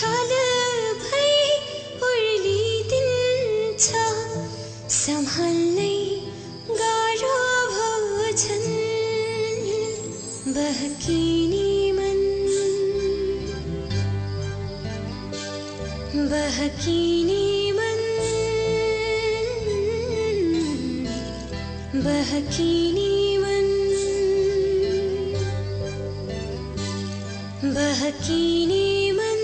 काल भई उर्लिदिन्छ सम्हाल्नै गाह्रो भोजन बहकिने मन बहकिने मन बहकिने मन बहकिने मन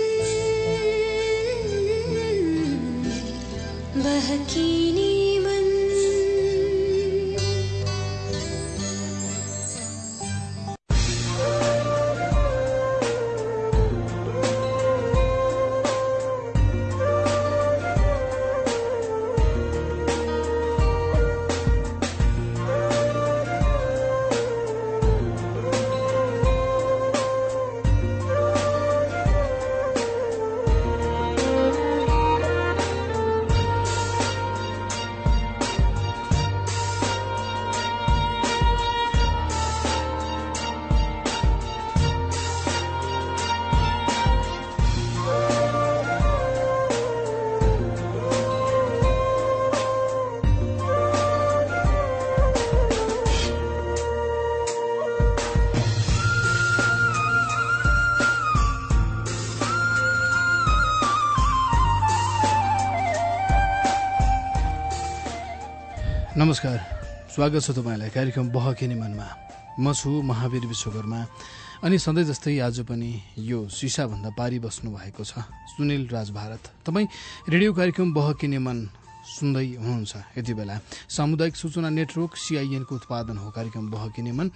बहकिने मन। नमस्कार, स्वागत छ तपाईँलाई कार्यक्रम बहकिने मनमा। म छु महावीर विश्वकर्मा अनि सधैँ जस्तै आज पनि यो सिसाभन्दा पारी बस्नु भएको छ सुनिल राज भारत। तपाईँ रेडियो कार्यक्रम बहकिने मन सुन्दै हुनुहुन्छ। यति बेला सामुदायिक सूचना नेटवर्क CIN को उत्पादन हो कार्यक्रम बहकिने मन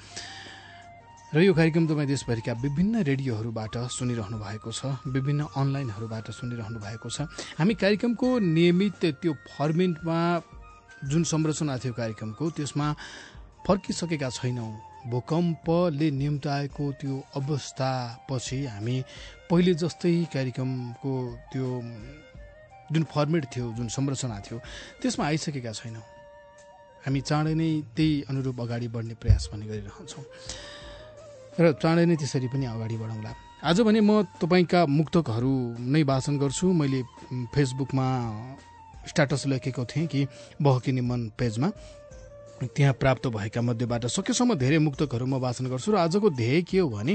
र यो कार्यक्रम तपाईँ देशभरिका विभिन्न रेडियोहरूबाट सुनिरहनु भएको छ, विभिन्न अनलाइनहरूबाट सुनिरहनु भएको छ। हामी कार्यक्रमको नियमित त्यो फर्मेटमा जुन संरचना थियो कार्यक्रमको त्यसमा फर्किसकेका छैनौँ। भूकम्पले निम्ताएको त्यो अवस्थापछि हामी पहिले जस्तै कार्यक्रमको त्यो जुन फर्मेट थियो, जुन संरचना थियो त्यसमा आइसकेका छैनौँ। हामी चाँडै नै त्यही अनुरूप अगाडि बढ्ने प्रयास पनि गरिरहन्छौँ र चाँडै नै त्यसरी पनि अगाडि बढाउँला। आज भने म तपाईँका मुक्तकहरू नै वाचन गर्छु। मैले फेसबुकमा स्ट्याटस लेखेको थिएँ कि बहकिने मन पेजमा, त्यहाँ प्राप्त भएका मध्येबाट सकेसम्म धेरै मुक्तकहरू म वाचन गर्छु। र आजको ध्येय के हो भने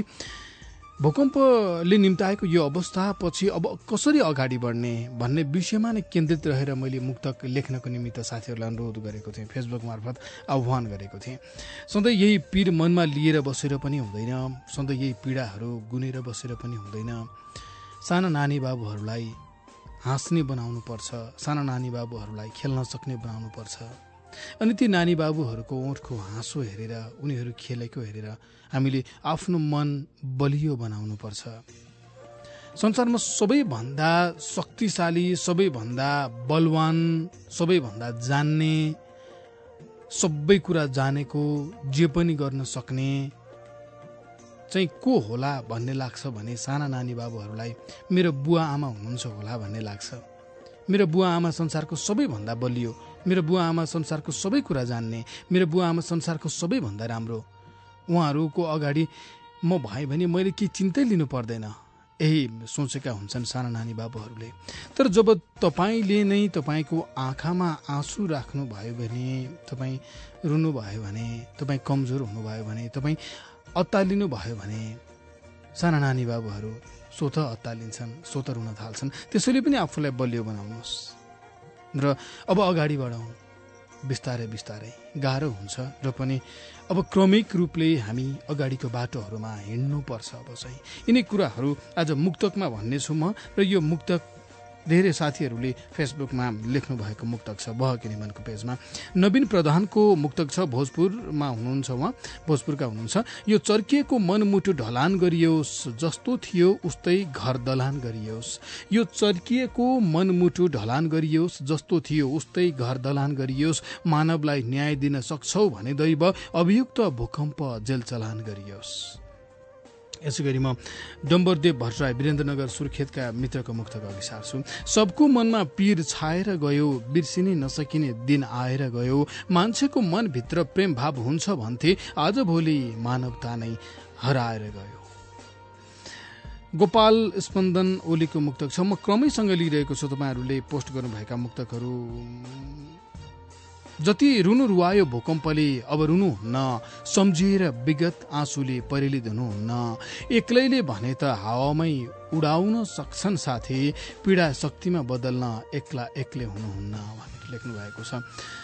भूकम्पले निम्ताएको यो अवस्थापछि अब कसरी अगाडि बढ्ने भन्ने विषयमा नै केन्द्रित रहेर मैले मुक्तक लेख्नको निमित्त साथीहरूलाई अनुरोध गरेको थिएँ, फेसबुक मार्फत आह्वान गरेको थिएँ। सधैँ यही पीर मनमा लिएर बसेर पनि हुँदैन, सधैँ यही पीडाहरू गुनेर बसेर पनि हुँदैन। साना नानी बाबुहरूलाई हाँस्ने बनाउनु पर्छ, साना नानी बाबुहरूलाई खेल्न सक्ने बनाउनु पर्छ। अनि ती नानी बाबुहरूको ओठको हाँसो हेरेर, उनीहरू खेलेको हेरेर हामीले आफ्नो मन बलियो बनाउनु पर्छ। संसारमा सबैभन्दा शक्तिशाली, सबैभन्दा बलवान, सबैभन्दा जान्ने, सबै कुरा जानेको, जे पनि गर्न सक्ने चाहिँ को होला भन्ने लाग्छ भने साना नानी बाबुहरूलाई मेरो बुवा आमा हुनुहुन्छ होला भन्ने लाग्छ। मेरो बुवा आमा संसारको सबैभन्दा बलियो, मेरो बुवा आमा संसारको सबै कुरा जान्ने, मेरो बुवा आमा संसारको सबैभन्दा राम्रो। उहाँहरूको अगाडि म भएँ भने मैले केही चिन्तै लिनु पर्दैन, यही सोचेका हुन्छन् साना नानी बाबुहरूले। तर जब तपाईँले नै तपाईँको आँखामा आँसु राख्नुभयो भने, तपाईँ रुनुभयो भने, तपाईँ कमजोर हुनुभयो भने, तपाईँ अत्तालिनु भयो भने साना नानी बाबुहरू स्वतः अत्तालिन्छन्, स्वतः रुन थाल्छन्। त्यसैले पनि आफूलाई बलियो बनाउनुहोस् र अब अगाडि बढाउँ। बिस्तारै बिस्तारै गाह्रो हुन्छ र पनि अब क्रमिक रूपले हामी अगाडिको बाटोहरूमा हिँड्नुपर्छ। अब चाहिँ यिनै कुराहरू आज मुक्तकमा भन्नेछु म। र यो मुक्तक धेरै साथीहरूले फेसबुकमा लेख्नु भएको मुक्तक छ बहकिने मनको पेजमा। नवीन प्रधानको मुक्तक छ, भोजपुरमा हुनुहुन्छ उहाँ, भोजपुरका हुनुहुन्छ। यो चर्किएको मनमुटु ढलान गरियोस्, जस्तो थियो उस्तै घर दलान गरियोस्। यो चर्किएको मनमुटु ढलान गरियोस्, जस्तो थियो उस्तै घर दलान गरियोस्। मानवलाई न्याय दिन सक्छौ भने दैव, अभियुक्त भूकम्प जेल चलान गरियोस्। यसैगरी म डम्बरदेव भट्टराई वीरेन्द्रनगर सुर्खेतका मित्रको मुक्तक अघि सार्छु। सबको मनमा पीर छाएर गयो, बिर्सिनै नसकिने दिन आएर गयो। मान्छेको मनभित्र प्रेम भाव हुन्छ भन्थे, आज भोलि मानवता नै हराएर गयो। गोपाल स्पन्दन ओलीको मुक्तक छ। म क्रमैसँग लिइरहेको छु तपाईँहरूले पोस्ट गर्नुभएका मुक्तकहरू। जति रुनु रुवायो भूकम्पले अब रुनु हुन्न, सम्झिएर विगत आँसुले परेली धुनु हुन्न, एक्लैले भने त हावामै उडाउन सक्छन् साथी, पीडा शक्तिमा बदल्न एक्ला एक्लै हुनुहुन्न भनेर लेख्नु भएको छ।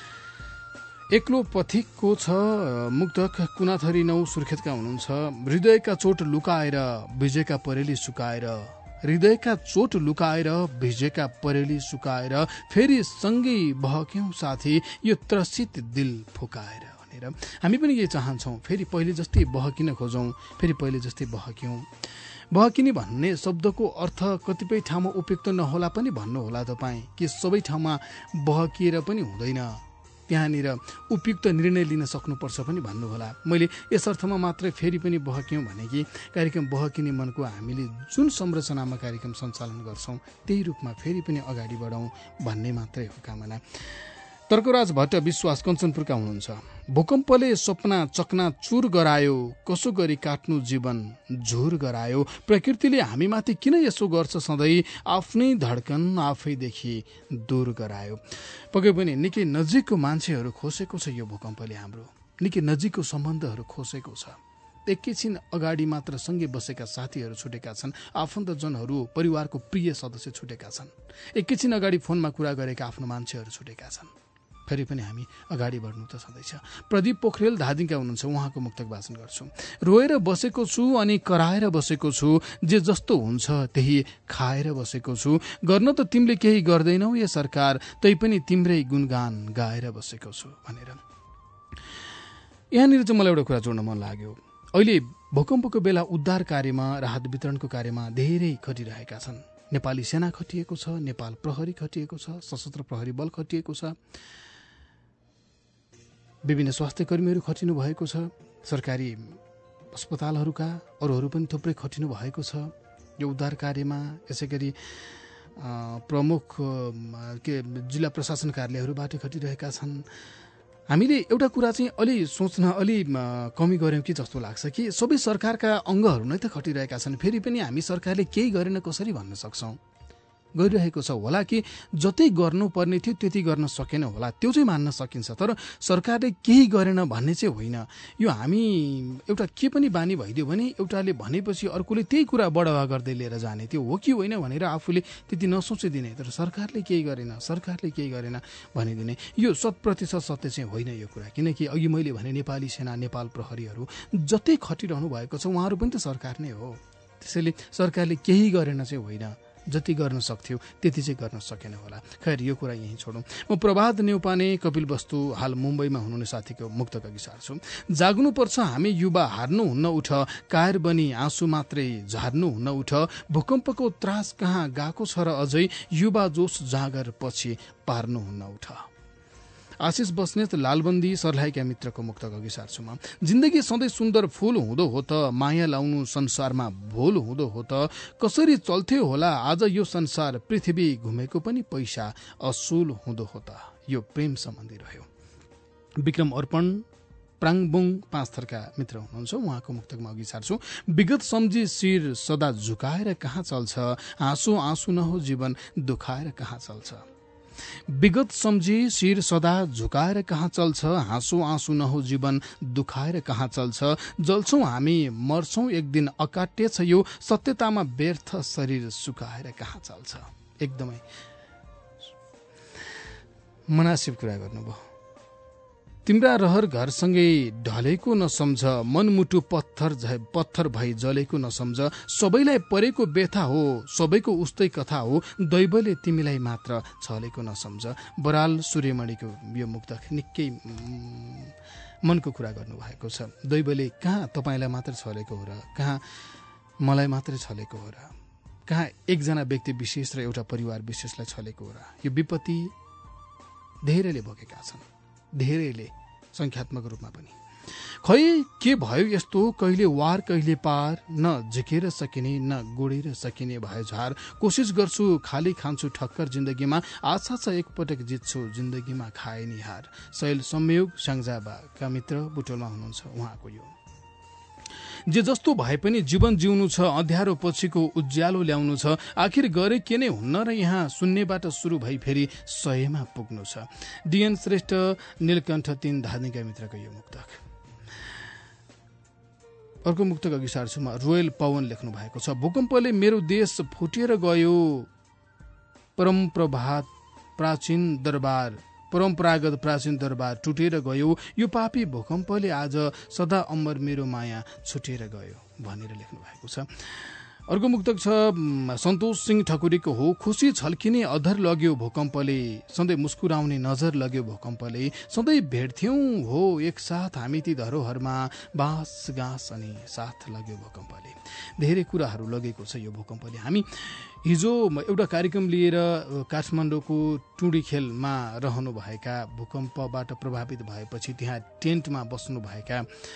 एक्लो पथिकको छ मुक्तक कुनाथरी 9 सुर्खेतका हुनुहुन्छ। हृदयका चोट लुकाएर भिजेका परेली सुकाएर, हृदयका चोट लुकाएर भिजेका परेली सुकाएर, फेरि सँगै बहक्यौं साथी यो त्रसित दिल फुकाएर भनेर। हामी पनि यही चाहन्छौँ, फेरि पहिले जस्तै बहकिन खोजौँ, फेरि पहिले जस्तै बहक्यौं। बहकिने भन्ने शब्दको अर्थ कतिपय ठाउँमा उपयुक्त नहोला पनि भन्नुहोला तपाईँ, कि सबै ठाउँमा बहकिएर पनि हुँदैन, त्यहाँनिर उपयुक्त निर्णय लिन सक्नुपर्छ पनि भन्नुहोला। मैले यस अर्थमा मात्रै फेरि पनि बहक्यौँ भने कि कार्यक्रम बहकिने मनको हामीले जुन संरचनामा कार्यक्रम सञ्चालन गर्छौँ त्यही रूपमा फेरि पनि अगाडि बढौँ भन्ने मात्रै हो कामना। तर्कराज भट्ट विश्वास कञ्चनपुरका हुनुहुन्छ। भूकम्पले सपना चकना चुर गरायो, कसो गरी काट्नु जीवन झुर गरायो, प्रकृतिले हामीमाथि किन यसो गर्छ सधैँ, आफ्नै धड्कन आफैदेखि दूर गरायो। पक्कै पनि निकै नजिकको मान्छेहरू खोसेको छ यो भूकम्पले, हाम्रो निकै नजिकको सम्बन्धहरू खोसेको छ। एकैछिन अगाडि मात्र सँगै बसेका साथीहरू छुटेका छन्, आफन्तजनहरू परिवारको प्रिय सदस्य छुटेका छन्, एकैछिन अगाडि फोनमा कुरा गरेका आफ्नो मान्छेहरू छुटेका छन्। फेरि पनि हामी अगाडि बढ्नु त छँदैछ। प्रदीप पोखरेल धादिङका हुनुहुन्छ, उहाँको मुक्तक वाचन गर्छु। रोएर बसेको छु अनि कराएर बसेको छु, जे जस्तो हुन्छ त्यही खाएर बसेको छु, गर्न त तिमीले केही गर्दैनौ ये सरकार, तैपनि तिम्रै गुणगान गाएर बसेको छु भनेर। यहाँनिर चाहिँ मलाई एउटा कुरा जोड्न मन लाग्यो। अहिले भूकम्पको बेला उद्धार कार्यमा, राहत वितरणको कार्यमा धेरै खटिरहेका छन्। नेपाली सेना खटिएको छ, नेपाल प्रहरी खटिएको छ, सशस्त्र प्रहरी बल खटिएको छ, विभिन्न स्वास्थ्य कर्मीहरू खटिनु भएको छ, सरकारी अस्पतालहरूका अरूहरू पनि थुप्रै खटिनु भएको छ यो उद्धार कार्यमा। यसै गरी प्रमुख जिल्ला प्रशासन कार्यालयहरूबाट खटिरहेका छन्। हामीले एउटा कुरा चाहिँ अलि सोच्न अलि कमी गऱ्यौँ कि जस्तो लाग्छ कि सबै सरकारका अङ्गहरू नै त खटिरहेका छन्, फेरि पनि हामी सरकारले केही गरेन कसरी भन्न सक्छौँ? गरिरहेको छ होला, कि जति गर्नुपर्ने थियो त्यति गर्न सकेन होला, त्यो चाहिँ मान्न सकिन्छ। तर सरकारले केही गरेन भन्ने चाहिँ होइन। यो हामी एउटा के पनि बानी भइदियो भने एउटाले भनेपछि अर्कोले त्यही कुरा बढावा गर्दै लिएर जाने, त्यो हो कि होइन भनेर आफूले त्यति नसोचिदिने। तर सरकारले केही गरेन, सरकारले केही गरेन भनिदिने, यो 100% सत्य चाहिँ होइन यो कुरा। किनकि अघि मैले भने नेपाली सेना, नेपाल प्रहरीहरू जति खटिरहनु भएको छ उहाँहरू पनि त सरकार नै हो। त्यसैले सरकारले केही गरेन चाहिँ होइन, जति गर्न सक्थ्यो त्यति चाहिँ गर्न सकेन होला। खैर यो कुरा यहीँ छोडौँ। म प्रभात नेउपाने कपिल वस्तु हाल मुम्बईमा हुनुहुने साथीको मुक्तक अघि सार्छु। जाग्नुपर्छ हामी युवा, हार्नु हुन्न उठ, कायर बनी आँसु मात्रै झार्नु हुन्न उठ, भूकम्पको त्रास कहाँ गएको छ र अझै, युवा जोश जागर पछि पार्नु हुन्न उठ। आशिष बस्नेत लालबन्दी सर्लाहीका मित्रको मुक्तक अघि सार्छु म। जिन्दगी सधैँ सुन्दर फूल हुँदो हो त, माया लाउनु संसारमा भोल हुँदो हो त, कसरी चल्थ्यो होला आज यो संसार, पृथ्वी घुमेको पनि पैसा असुल हुँदो हो त। यो प्रेम सम्बन्धी रह्यो। विक्रम अर्पण प्राङबुङ 5 थरका मित्र हुनुहुन्छ, उहाँको मुक्तकमा अघि सार्छु। विगत सम्झी शिर सदा झुकाएर कहाँ चल्छ, आँसु आँसु नहो जीवन दुखाएर कहाँ चल्छ। विगत सम्झी शिर सदा झुकाएर कहाँ चल्छ, हाँसो आँसु नहो जीवन दुखाएर कहाँ चल्छ, जल्छौँ हामी मर्छौँ एक दिन अकाट्य छ यो, सत्यतामा व्यर्थ शरीर सुकाएर कहाँ चल्छ। एकदमै मनासिब कुरा गर्नुभयो। तिम्रा रहर घरसँगै ढलेको नसम्झ, मनमुटु पत्थर भई जलेको नसम्झ, सबैलाई परेको व्यथा हो, सबैको उस्तै कथा हो, दैवले तिमीलाई मात्र छलेको नसम्झ। बराल सूर्यमणिको यो मुक्तक निकै मनको कुरा गर्नुभएको छ। दैवले कहाँ तपाईँलाई मात्र छलेको हो र, कहाँ मलाई मात्रै छलेको हो र, कहाँ एकजना व्यक्ति विशेष र एउटा परिवार विशेषलाई छलेको हो र। यो विपत्ति धेरैले भोगेका छन्, धेरैले संख्यात्मक रूपमा पनि। खै के भयो यस्तो, कहिले वार कहिले पार, न झिकेर सकिने न गोडेर सकिने भयो झार, कोसिस गर्छु खाली खान्छु ठक्कर जिन्दगीमा, आशा छ एकपटक जित्छु जिन्दगीमा खाए नि हार। शैल संयोग स्याङ्जाबाका मित्र बुटोलमा हुनुहुन्छ, उहाँको यो जे जस्तो भए पनि जीवन जिउनु छ, अँध्यारो पछिको उज्यालो ल्याउनु छ, आखिर गरे के नै हुन्न र यहाँ शून्यबाट सुरु भई फेरि 100 पुग्नु छ। डिएन श्रेष्ठ नीलकण्ठ 3 धार्मिका मित्रको यो मुक्तक। अर्को मुक्तक अघि सार्छुमा रोयल पवन लेख्नु भएको छ। भूकम्पले मेरो देश फुटेर गयो, परम्परागत प्राचीन दरबार टुटेर गयो, यो पापी भूकम्पले आज सदा अमर मेरो माया छुटेर गयो भनेर लेख्नु भएको छ। अर्को मुक्तक छ सन्तोष सिंह ठकुरीको हो। खुसी छल्किने अधर लग्यो भूकम्पले, सधैँ मुस्कुराउने नजर लग्यो भूकम्पले, सधैँ भेट्थ्यौं हो एकसाथ हामी ती धरोहरमा, बाँस गाँस अनि साथ लग्यो भूकम्पले। धेरै कुराहरू लगेको छ यो भूकम्पले। हामी हिजो एउटा कार्यक्रम लिएर काठमाडौँको टुँडीखेलमा रहनुभएका, भूकम्पबाट प्रभावित भएपछि त्यहाँ टेन्टमा बस्नुभएका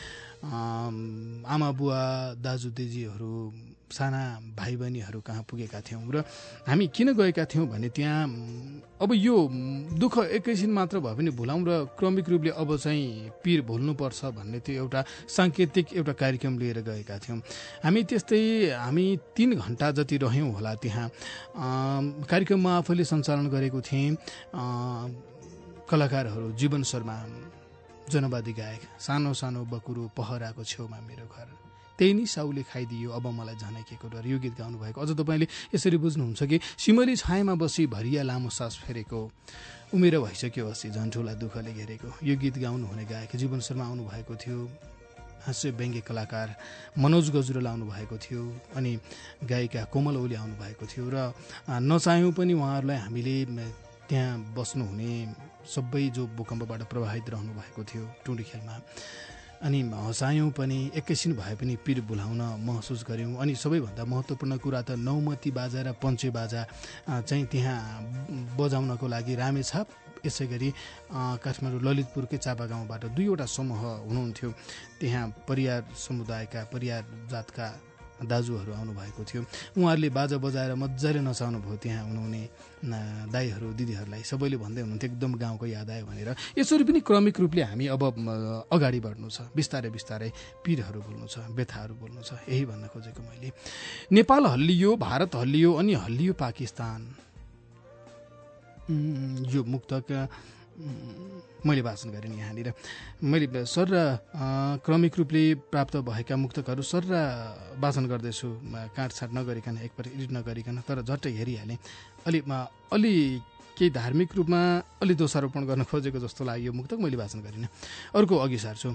आमा बुवा दाजु दिदीहरू, साना भाइ बहिनीहरू कहाँ पुगेका थियौँ र हामी किन गएका थियौँ भने त्यहाँ अब यो दुःख एकैछिन मात्र भए पनि भुलाउँ र क्रमिक रूपले अब चाहिँ पीर भुल्नुपर्छ भन्ने त्यो एउटा साङ्केतिक एउटा कार्यक्रम लिएर गएका थियौँ। हामी 3 घण्टा जति रह्यौँ होला त्यहाँ। कार्यक्रममा आफैले सञ्चालन गरेको थिएँ। कलाकारहरू जीवन शर्मा जनवादी गायक, सानो सानो बकुरो पहराको छेउमा मेरो घर, त्यही नै साउले खाइदियो अब मलाई झनै के को डर, यो गीत गाउनु भएको। अझ तपाईँले यसरी बुझ्नुहुन्छ कि सिमली छायामा बसी भरिया लामो सास फेरेको, उमेर भइसक्यो हसी झन्ठुला दुःखले घेरेको, यो गीत गाउनु हुने गायक जीवन शर्मा आउनु भएको थियो। हास्य व्यङ्ग्य कलाकार मनोज गजुरेल आउनु भएको थियो अनि गायिका कोमल ओली आउनु भएको थियो र नचाह्यौँ पनि उहाँहरूलाई हामीले त्यहाँ बस्नुहुने सबै जो भूकम्पबाट प्रभावित रहनु भएको थियो टुँडीखेलमा, अनि हँसायौँ पनि, एकैछिन भए पनि पीर भुलाउन महसुस गऱ्यौँ। अनि सबैभन्दा महत्त्वपूर्ण कुरा त नौमती बाजा र पञ्चे बाजा चाहिँ त्यहाँ बजाउनको लागि रामेछाप, यसै गरी काठमाडौँ ललितपुरकै चापा गाउँबाट 2वटा समूह हुनुहुन्थ्यो। त्यहाँ परियार समुदायका, परियार जातका दाजुहरू आउनुभएको थियो। उहाँहरूले बाजा बजाएर मजाले नचाउनु भयो त्यहाँ हुनुहुने दाईहरू दिदीहरूलाई। सबैले भन्दै हुनुहुन्थ्यो एकदम गाउँको याद आयो भनेर। यसरी पनि क्रमिक रूपले हामी अब अगाडि बढ्नु छ, बिस्तारै बिस्तारै पीरहरू बोल्नु छ, व्यथाहरू बोल्नु छ, यही भन्न खोजेको मैले। नेपाल हल्लियो, भारत हल्लियो अनि हल्लियो पाकिस्तान। यो मुक्तक मैले वाचन गरेँ नि यहाँनिर। मैले सर क्रमिक रूपले प्राप्त भएका मुक्तकहरू सर वाचन गर्दैछु, काटछाट नगरिकन, एकपल्ट एडिट नगरिकन, तर झट्टै हेरिहालेँ। अलि केही धार्मिक रूपमा अलि दोषारोपण गर्न खोजेको जस्तो लाग्यो यो मुक्तक, मैले वाचन गरिनँ। अर्को अघि सार्छु।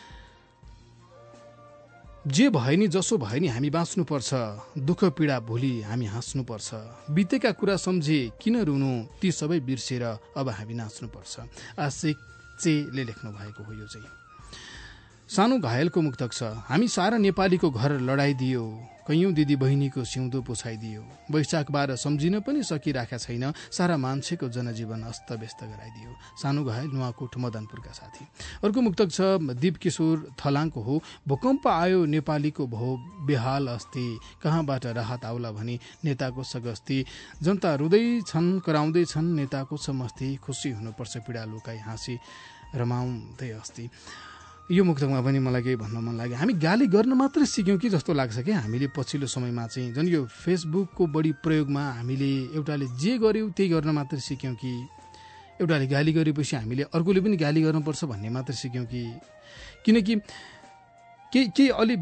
जे भए नि जसो भए नि हामी बाँच्नुपर्छ, दुःख पीडा भोलि हामी हाँस्नुपर्छ, बितेका कुरा सम्झे किन रुनु, ती सबै बिर्सेर अब हामी नाच्नुपर्छ। आशिक चेले लेख्नु भएको हो यो चाहिँ। सानो घायलको मुक्तक छ। हामी सारा नेपालीको घर लडाइदियो, कैयौँ दिदी बहिनीको सिउँदो पुछाइदियो, वैशाख 12 सम्झिन पनि सकिराखेका छैन, सारा मान्छेको जनजीवन अस्तव्यस्त गराइदियो। सानो घायल नुवाकोट मदनपुरका साथी। अर्को मुक्तक छ दीप किशोर थलाङको हो। भूकम्प आयो नेपालीको भो बेहाल अस्ति, कहाँबाट राहत आउला भनी नेताको सगस्ती, जनता रुँदै छन् कराउँदै छन् नेताको छ मस्ती, खुसी हुनुपर्छ पीडा लुकाई हाँसी रमाउँदै अस्ति। यो मुक्तकमा पनि मलाई केही भन्न मन लाग्यो। हामी गाली गर्न मात्रै सिक्यौँ कि जस्तो लाग्छ क्या हामीले पछिल्लो समयमा चाहिँ। झन् यो फेसबुकको बढी प्रयोगमा हामीले एउटाले जे गर्यो त्यही गर्न मात्रै सिक्यौँ कि, एउटाले गाली गरेपछि हामीले अर्कोले पनि गाली गर्नुपर्छ भन्ने मात्रै सिक्यौँ कि, किनकि केही अलि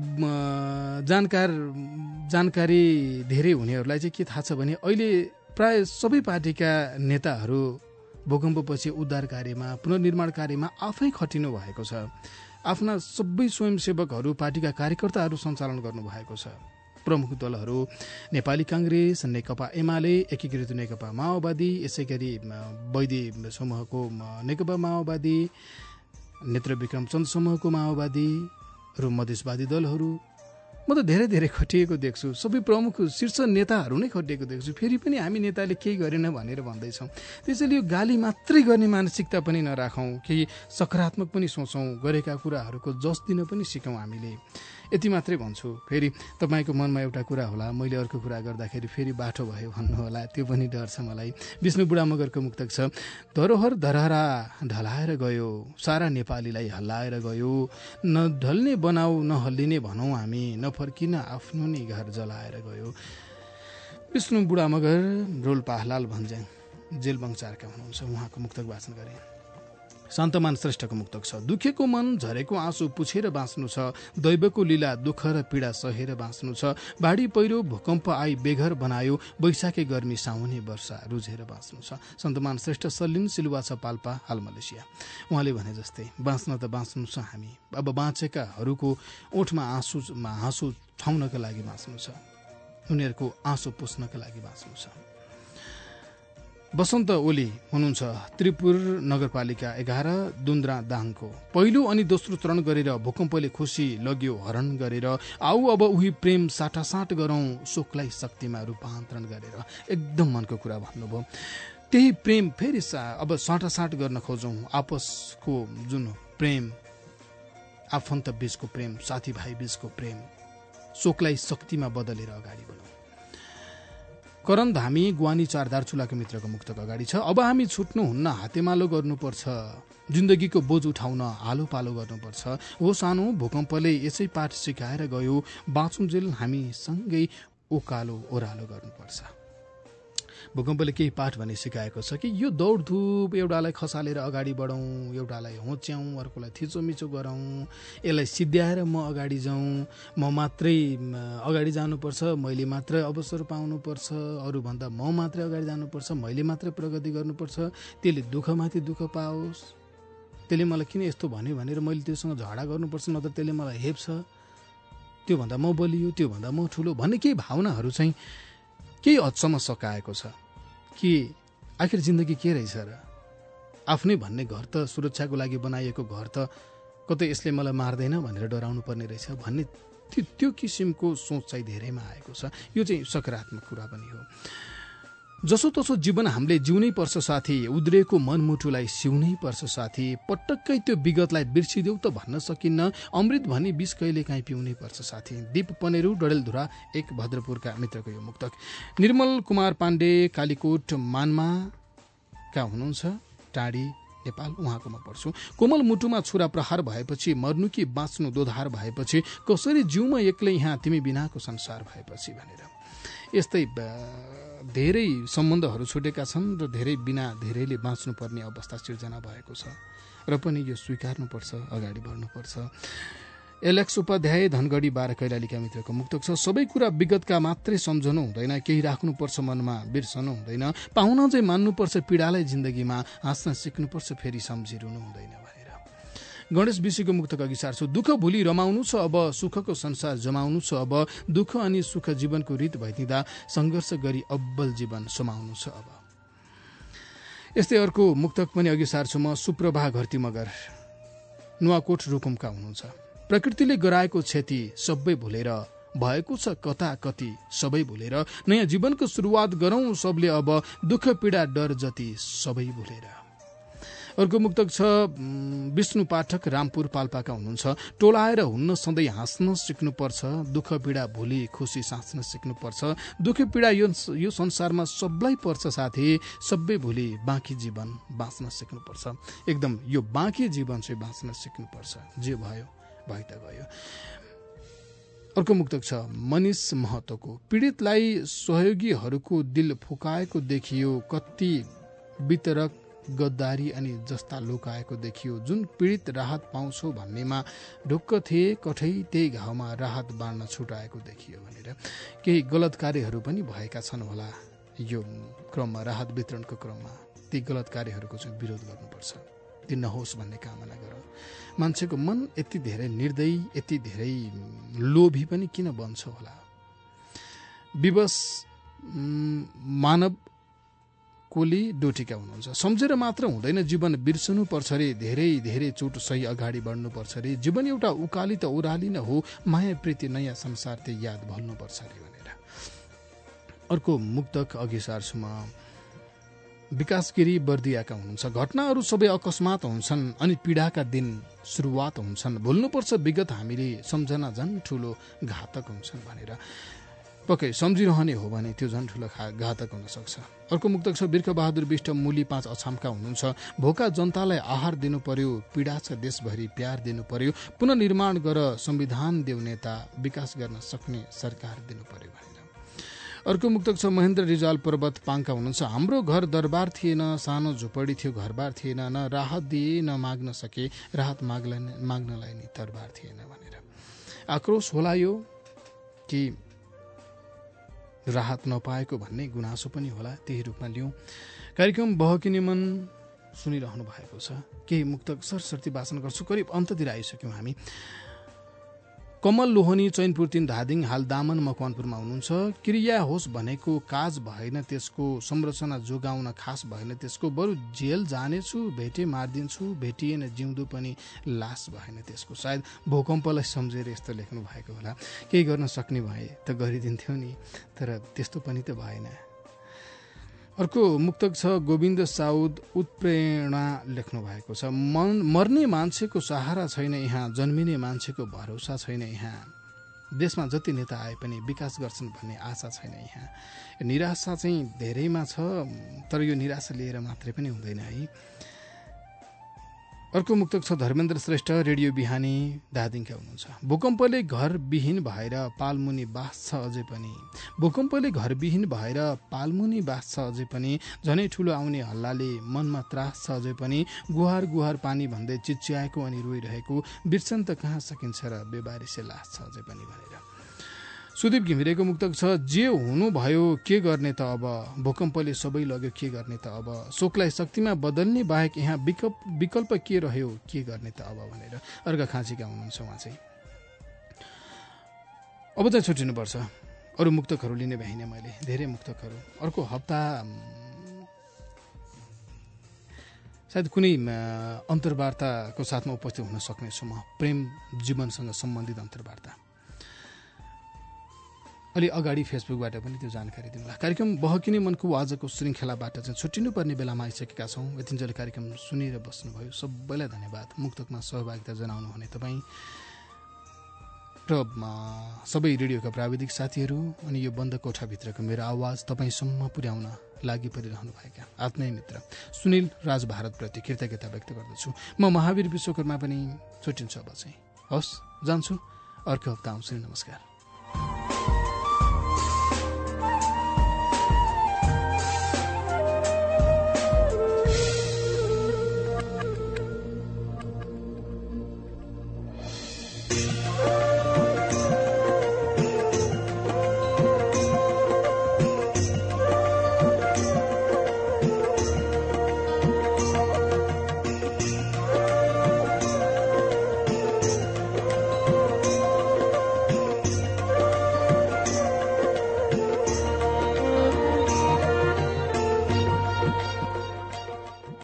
जानकारी धेरै हुनेहरूलाई चाहिँ के थाहा छ भने अहिले प्राय सबै पार्टीका नेताहरू भूकम्पपछि उद्धार कार्यमा, पुनर्निर्माण कार्यमा आफै खटिनु भएको छ। आफ्ना सबै स्वयंसेवकहरू, पार्टीका कार्यकर्ताहरू सञ्चालन गर्नुभएको छ। प्रमुख दलहरू नेपाली काङ्ग्रेस, नेकपा एमाले, एकीकृत नेकपा माओवादी, यसै गरी वैदी समूहको नेकपा माओवादी, नेत्र विक्रम चन्द समूहको माओवादी र मधेसवादी दलहरू, म त धेरै खटिएको देख्छु। सबै प्रमुख शीर्ष नेताहरू नै खटिएको देख्छु। फेरि पनि हामी नेताले केही गरेन भनेर भन्दैछौँ। त्यसैले यो गाली मात्रै गर्ने मानसिकता पनि नराखौँ, केही सकारात्मक पनि सोचौँ, गरेका कुराहरूको जस दिन पनि सिकौँ हामीले। यति मात्रै भन्छु। फेरि तपाईँको मनमा एउटा कुरा होला, मैले अर्को कुरा गर्दाखेरि फेरि बाठो भयो भन्नुहोला, त्यो पनि डर छ मलाई। विष्णु बुढा मगरको मुक्तक छ, धरोहर धरहरा ढलाएर गयो, सारा नेपालीलाई हल्लाएर गयो, न ढल्ने बनाऊ न हल्लिने भनौँ हामी, नफर्किन आफ्नो नै घर जलाएर गयो। विष्णु बुढा मगर रोल्पा लाल भन्ज्याङ जेलबङ 4 का हुनुहुन्छ। उहाँको मुक्तक वाचन गरे। शान्तमान श्रेष्ठको मुक्तक छ, दुखेको मन झरेको आँसु पुछेर बाँच्नु छ, दैवको लीला दुःख र पीडा सहेर बाँच्नु छ, बाढी पहिरो भूकम्प आई बेघर बनायो, वैशाखी गर्मी साउनी वर्षा रुझेर बाँच्नु छ। सन्तमान श्रेष्ठ सल्लिन सिलुवा छ पाल्पा हाल मलेसिया। उहाँले भने जस्तै बाँच्न त बाँच्नु छ हामी, अब बाँचेकाहरूको ओठमा हाँसु ठाउनका लागि बाँच्नु छ, उनीहरूको आँसु पुस्नका लागि बाँच्नु छ। बसन्त ओली हुनुहुन्छ त्रिपुर नगरपालिका 11 दुन्द्रा दाङको। पहिलो अनि दोस्रो चरण गरेर भूकम्पले खुसी लग्यो हरण गरेर, आऊ अब उही प्रेम साटासाट गरौँ, शोकलाई शक्तिमा रूपान्तरण गरेर। एकदम मनको कुरा भन्नुभयो। त्यही प्रेम फेरि अब साटासाट गर्न खोजौँ, आपसको जुन प्रेम, आफन्त बीचको प्रेम, साथीभाइ बीचको प्रेम, शोकलाई शक्तिमा बदलेर अगाडि बढौँ। करण धामी गुवानी 4 दार्चुलाको मित्रको मुक्तक अगाडि छ, अब हामी छुट्नुहुन्न, हातेमालो गर्नुपर्छ, जिन्दगीको बोझ उठाउन आलो पालो गर्नुपर्छ। हो सानो भूकम्पले यसै पाठ सिकाएर गयो, बाँचुन्जेल हामी सँगै ओकालो ओह्रालो गर्नुपर्छ। भूकम्पले केही पाठ भने सिकाएको छ कि यो दौडधुप, एउटालाई खसालेर अगाडि बढौँ, एउटालाई होच्याउँ, अर्कोलाई थिचोमिचो गरौँ, यसलाई सिद्ध्याएर म अगाडि जाउँ, म मात्रै अगाडि जानुपर्छ, मैले मात्रै अवसर पाउनुपर्छ, अरूभन्दा म मात्रै अगाडि जानुपर्छ, मैले मात्रै प्रगति गर्नुपर्छ, त्यसले दुःखमाथि दुःख पाओस्, त्यसले मलाई किन यस्तो भन्यो भनेर मैले त्योसँग झगडा गर्नुपर्छ, नत्र त्यसले मलाई हेप्छ, त्योभन्दा म बलियो, त्योभन्दा म ठुलो भन्ने केही भावनाहरू चाहिँ केही हदसम्म सकाएको छ कि आखिर जिन्दगी के रहेछ र, आफ्नै भन्ने घर त सुरक्षाको लागि बनाइएको घर त कतै यसले मलाई मार्दैन भनेर डराउनु पर्ने रहेछ भन्ने त्यो किसिमको सोच चाहिँ धेरैमा आएको छ। यो चाहिँ सकारात्मक कुरा पनि हो। जसोतसो जीवन हामीले जिउनै पर्छ साथी, उद्रेको मनमुटुलाई सिउनै पर्छ साथी, पटक्कै त्यो विगतलाई बिर्सिदेऊ त भन्न सकिन्न, अमृत भनी विष कहिले काहीँ पिउनै पर्छ साथी। दीप पनेरू डडेलधुरा 1 भद्रपुरका मित्रको यो मुक्तक। निर्मल कुमार पाण्डे कालीकोट मानमा हुनुहुन्छ, टाढी नेपाल। उहाँकोमा पढ्छु, कोमल मुटुमा छुरा प्रहार भएपछि, मर्नु कि बाँच्नु दोधार भएपछि, कसरी जिउमा एक्लै यहाँ तिमी बिनाको संसार भएपछि भनेर। यस्तै धेरै सम्बन्धहरू छुटेका छन् र धेरै बिना धेरैले बाँच्नुपर्ने अवस्था सिर्जना भएको छ र पनि यो स्वीकार्नुपर्छ, अगाडि बढ्नुपर्छ। एलेक्स उपाध्याय धनगढी 12 कैलालीका मित्रको मुक्तक छ, सबै कुरा विगतका मात्रै सम्झनु हुँदैन, केही राख्नुपर्छ मनमा, बिर्सनु हुँदैन, पाहुना चाहिँ मान्नुपर्छ पीडालाई जिन्दगीमा, हाँस्न सिक्नुपर्छ फेरि सम्झिरहनु हुँदैन भनेर। गणेश विषीको मुक्तक अघि सार्छु, दुःख भुली रमाउनु छ अब, सुखको संसार जमाउनु छ अब, दुःख अनि सुख जीवनको रीत भइदिँदा सङ्घर्ष गरी अब्बल जीवन समाउनु छ अब। यस्तै अर्को मुक्तक पनि अघि सार्छु म, सुप्रभा घरती मगर नुवाकोट रुकुमका हुनुहुन्छ। प्रकृतिले गराएको क्षति सबै भुलेर, भएको छ कता कति सबै भुलेर, नयाँ जीवनको सुरुवात गरौँ सबले अब, दुःख पीडा डर जति सबै भुलेर। अर्को मुक्तक छ विष्णु पाठक रामपुर पाल्पाका हुनुहुन्छ, टोलाएर हुन्न सधैँ हाँस्न सिक्नुपर्छ, दुःख पीडा भुली खुसी साँच्न सिक्नुपर्छ, दुःख पीडा यो संसारमा सबलाई पर्छ साथी, सबै भुली बाँकी जीवन बाँच्न सिक्नुपर्छ। एकदम यो बाँकी जीवन चाहिँ बाँच्न सिक्नुपर्छ, जे भयो भइ त गयो। अर्को मुक्तक छ मनिष महतोको, पीडितलाई सहयोगीहरूको दिल फुकाएको देखियो, कति वितरक गद्दारी अनि जस्ता लुकाएको देखियो, जुन पीडित राहत पाउँछौ भन्नेमा ढुक्क थिए, कठै त्यही घाउमा राहत बाँड्न छुटाएको देखियो भनेर। केही गलत कार्यहरू पनि भएका छन् होला यो क्रममा, राहत वितरणको क्रममा, ती गलत कार्यहरूको चाहिँ विरोध गर्नुपर्छ, ती नहोस् भन्ने कामना गर। मान्छेको मन यति धेरै निर्दयी, यति धेरै लोभी पनि किन बन्छ होला? विवश मानव कोली डोटीका हुनुहुन्छ, सम्झेर मात्र हुँदैन जीवन बिर्सनु पर्छ रे, धेरै धेरै चोट सही अगाडि बढ्नु पर्छ रे, जीवन एउटा उकाली त ओह्राली न हो, माया प्रीति नयाँ संसार त्यो याद भल्नु पर्छ रे भनेर। अर्को मुक्तक अघि सार्छु म, विकासगिरी बर्दियाका हुनुहुन्छ। घटनाहरू सबै अकस्मात हुन्छन् अनि पीडाका दिन सुरुवात हुन्छन्। भुल्नुपर्छ विगत, हामीले सम्झना झन् ठुलो घातक हुन्छन् भनेर। पक्कै सम्झिरहने हो भने त्यो झन् ठुलो घातक हुन सक्छ। अर्को मुक्तक छ बिर्खबहादुर विष्ट मुली 5 अछामका हुनुहुन्छ। भोका जनतालाई आहार दिनु पर्यो, पीडा छ देशभरि प्यार दिनु पर्यो, पुनर्निर्माण गर संविधान देऊ नेता, विकास गर्न सक्ने सरकार दिनु पर्यो भनेर। अर्को मुक्तक छ महेन्द्र रिजाल पर्वत पाङका हुनुहुन्छ। हाम्रो घर दरबार थिएन, सानो झुपडी थियो, घरबार थिएन, न राहत दिए न माग्न सके, राहत माग्नलाई नि तरबार थिएन भनेर। आक्रोश होला यो कि राहत नपाएको भन्ने गुनासो पनि होला, त्यही रूपमा लिउँ। कार्यक्रम बहकिने मन सुनिरहनु भएको छ। केही मुक्तक सरसर्ती वाचन गर्छु, करिब अन्ततिर आइसक्यौँ हामी। कमल लोहनी चैनपुर 3 धादिङ, हाल दामन मकवानपुरमा हुनुहुन्छ। क्रिया होस् भनेको काज भएन त्यसको, संरचना जोगाउन खास भएन त्यसको, बरु जेल जानेछु भेटे मारिदिन्छु, भेटिएन जिउँदो पनि लास भएन त्यसको। सायद भूकम्पलाई सम्झेर यस्तो लेख्नु भएको होला। केही गर्न सक्ने भए त गरिदिन्थ्यो नि, तर त्यस्तो पनि त भएन। अर्को मुक्तक छ गोविन्द साउद उत्प्रेरणा लेख्नु भएको छ। मर्ने मान्छेको सहारा छैन यहाँ, जन्मिने मान्छेको भरोसा छैन यहाँ, देशमा जति नेता आए पनि विकास गर्छन् भन्ने आशा छैन यहाँ। निराशा चाहिँ धेरैमा छ, तर यो निराशा लिएर मात्रै पनि हुँदैन है। अर्को मुक्तक छ धर्मेन्द्र श्रेष्ठ रेडियो बिहानी धादिङका हुनुहुन्छ। भूकम्पले घरविहीन भएर पालमुनि बास छ अझै पनि, भूकम्पले घरविहीन भएर पालमुनि बास छ अझै पनि, झनै ठुलो आउने हल्लाले मनमा त्रास छ अझै पनि, गुहार गुहार पानी भन्दै चिच्याएको अनि रोइरहेको, बिर्सन त कहाँ सकिन्छ र बेबारिसे लास छ अझै पनि भनेर। सुदीप घिमिरेको मुक्तक छ जे हुनु भयो के गर्ने त अब, भूकम्पले सबै लग्यो के गर्ने त अब, शोकलाई शक्तिमा बदल्ने बाहेक यहाँ विकल्प के रह्यो के गर्ने त अब भनेर। अर्का खाँचीका हुनुहुन्छ उहाँ चाहिँ। अब चाहिँ छुट्टिनुपर्छ, अरू मुक्तकहरू लिने भएन मैले, धेरै मुक्तकहरू। अर्को हप्ता सायद कुनै अन्तर्वार्ताको साथमा उपस्थित हुन सक्नेछु म, प्रेम जीवनसँग सम्बन्धित अन्तर्वार्ता। अलि अगाडि फेसबुकबाट पनि त्यो जानकारी दिउँला। कार्यक्रम बहकिने मनको आजको श्रृङ्खलाबाट चाहिँ छुट्टिनुपर्ने बेलामा आइसकेका छौँ। यतिन्जेल कार्यक्रम सुनेर बस्नुभयो, सबैलाई धन्यवाद। मुक्तकमा सहभागिता जनाउनु हुने तपाईँ र सबै रेडियोका प्राविधिक साथीहरू अनि यो बन्द कोठाभित्रको मेरो आवाज तपाईँसम्म पुर्याउन लागि परिरहनुभएका आत्मीय मित्र सुनिल राज भारतप्रति कृतज्ञता व्यक्त गर्दछु। म महावीर विश्वकर्मा पनि छुट्टिन्छु अब चाहिँ। हवस्, जान्छु, अर्को हप्ता आउँछु। नमस्कार।